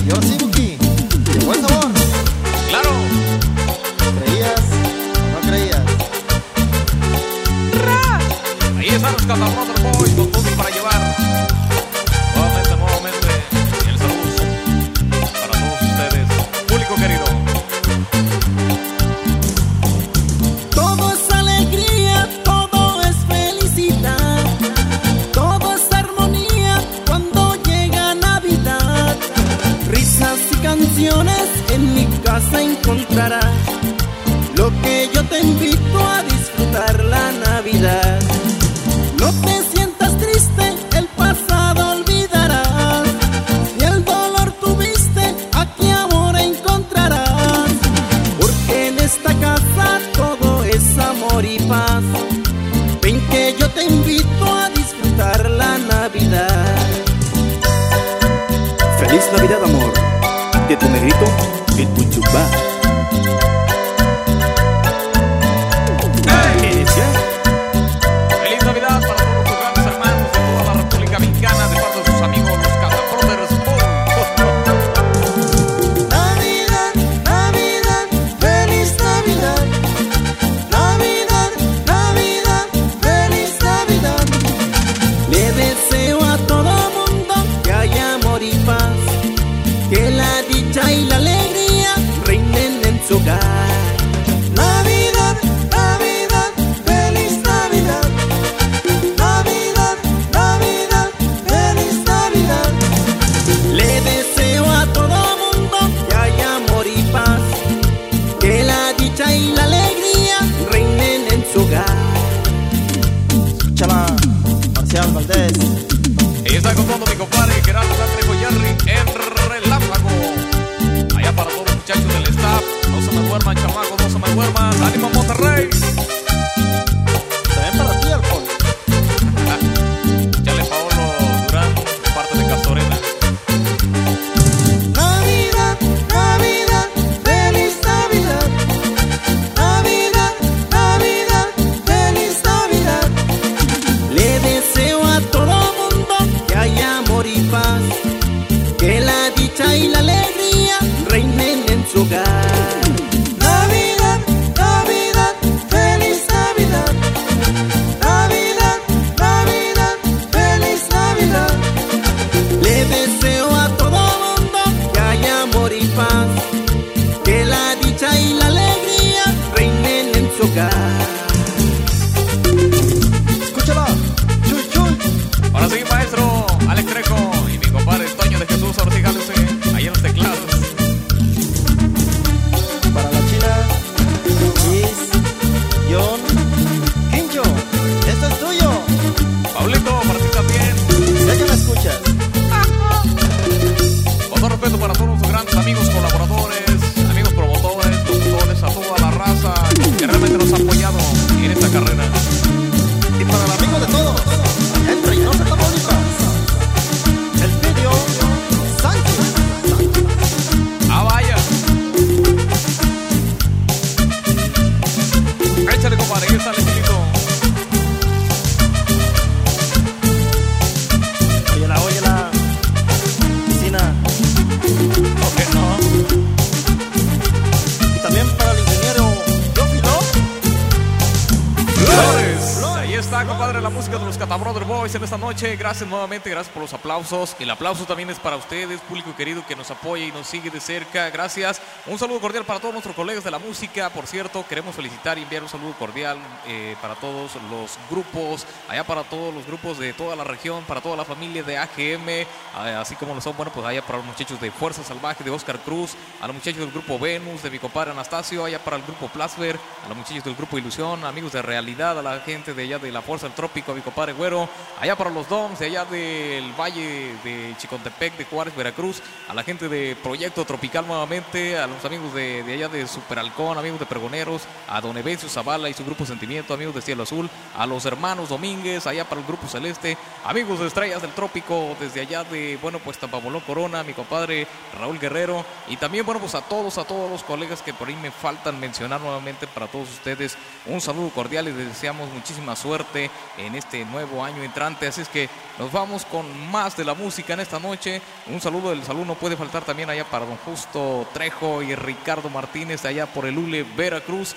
Y ahora sí, Buki, llegó el sabor. ¡Claro! ¿Creías o no creías? Ahí están los Catabrother Boys con todo para llevar. Nuevamente, y el saludo para todos ustedes, público querido. Todo es alegría, todo es felicidad, todo es armonía cuando llega Navidad. Risas y canciones en mi casa encontrarás, lo que yo te invito a disfrutar la Navidad. No te sientas triste, el pasado olvidarás. Si el dolor tuviste, aquí amor encontrarás. Porque en esta casa todo es amor y paz. Ven que yo te invito a disfrutar la Navidad. Feliz Navidad, amor, de tu negrito, el Puchupá. Feliz Navidad para todos los grandes hermanos de toda la República Mexicana, de parte de sus amigos los Catabrother Boys. Navidad, Navidad, feliz Navidad. Navidad, Navidad, feliz Navidad. Le deseo a todo mundo que haya amor y paz, que la dicha y la alegría reinen en su hogar. Navidad, Navidad, feliz Navidad. Navidad, Navidad, feliz Navidad. Le deseo a todo mundo que haya amor y paz, que la dicha y la alegría reinen en su hogar. Escúchala, Marcial Valdés. Y está con todo mi compadre Gerardo Trejo Jerry en Relámpago. Allá para todos los muchachos del staff, no se me duerman, chamacos, no se me duerman. ¡Ánimo, Monterrey! También para ti, alcohol. Chale Paolo Durán, parte de Castorena. Navidad, Navidad, feliz Navidad. Navidad, Navidad, feliz Navidad. Le deseo a todo mundo que haya amor y paz, que la dicha y la alegría reinen en su hogar. Navidad, Navidad, feliz Navidad. Navidad, Navidad, feliz Navidad. Le deseo a todo mundo que haya amor y paz, que la dicha y la alegría reinen en su hogar. Escúchala, chuy, chuy. Ahora sí, maestro Alex Trejo y mi compadre Toño de Jesús Ortigándose ahí en los teclados. Para la China, Luis, John, Quincho, esto es tuyo. Pablito, para ti también. Sé que me escuchas. Con todo respeto para todos los grandes amigos colaboradores, amigos promotores, doctores, a toda la raza que realmente nos ha apoyado en esta carrera. Y para el amigo de todos, en Reynosa, Tamaulipas, el video Sánchez. ¡Ah, vaya! Échale, compadre, ahí está el estilito. Óyela, vecina. Ok, no. Y también para el ingeniero Teófilo. ¡Flores! Ahí está, compadre, la música de los Catabrother Boys en esta noche. Gracias nuevamente, gracias por los aplausos. El aplauso también es para ustedes, público querido que nos apoya y nos sigue de cerca. Gracias. Un saludo cordial para todos nuestros colegas de la música. Por cierto, queremos felicitar y enviar un saludo cordial para todos los grupos, allá para todos los grupos de toda la región, para toda la familia de AGM, así como lo son, bueno, pues allá para los muchachos de Fuerza Salvaje, de Oscar Cruz, a los muchachos del grupo Venus, de mi compadre Anastasio, allá para el grupo Plasver, a los muchachos del grupo Ilusión, amigos de Realidad, a la gente de allá de la Fuerza del Trópico, a mi compadre Güero, allá para los Doms, de allá del Valle de Chicontepec, de Juárez, Veracruz, a la gente de Proyecto Tropical nuevamente, a los amigos de allá de Super Halcón, amigos de Pregoneros, a Don Evencio Zavala y su grupo Sentimiento, amigos de Cielo Azul, a los hermanos Domínguez, allá para el grupo Celeste, amigos de Estrellas del Trópico, desde allá de, bueno, pues Tampamolón Corona, mi compadre Raúl Guerrero, y también, bueno, pues a todos los colegas que por ahí me faltan mencionar nuevamente, para todos ustedes, un saludo cordial y les deseamos muchísima suerte en este nuevo nuevo año entrante. Así es que nos vamos con más de la música en esta noche. Un saludo del salud no puede faltar también allá para don Justo Trejo y Ricardo Martínez, allá por el Ule, Veracruz.